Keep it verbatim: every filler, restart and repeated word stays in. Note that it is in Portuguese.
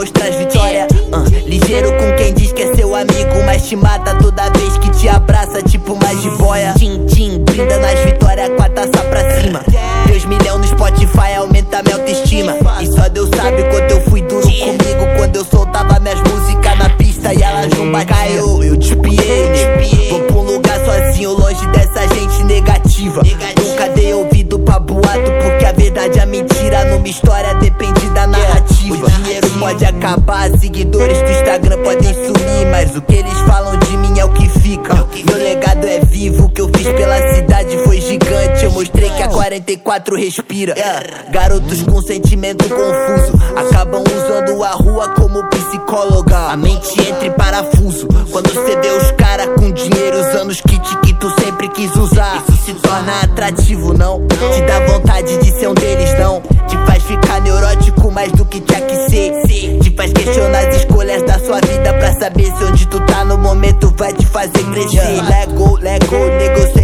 mostrar as vitórias. uh, Ligeiro com quem diz que é seu amigo, mas te mata toda vez que te abraça, tipo mais de boia. Tim, tim, brinda nas vitórias com a taça pra cima. Deus milhão no Spotify aumenta minha autoestima. E só Deus sabe quanto eu fui duro comigo quando eu soltava minhas músicas na pista e elas não batiam. Caiu, eu despiei, vou pra um lugar sozinho, longe dessa gente negativa. Nunca dei ouvido pra boato, porque a verdade e a mentira numa história depende da narrativa. O dinheiro pode acabar, seguidores do Instagram podem sumir, mas o que eles falam de mim é o que fica. Meu legado é vivo, o que eu fiz pela cidade foi gigante. Eu mostrei que a quarenta e quatro respira. Garotos com sentimento confuso acabam usando a rua como psicóloga. A mente entra em parafuso quando cê vê os caras com dinheiro usando os kits que tu sempre quis usar. Isso se torna atrativo, não? Te dá vontade de ser um deles, não? Te faz ficar neurótico mais do que tinha que ser. Te faz questionar as escolhas da sua vida pra saber se onde tu tá no momento vai te fazer crescer. Lego, Lego, negociar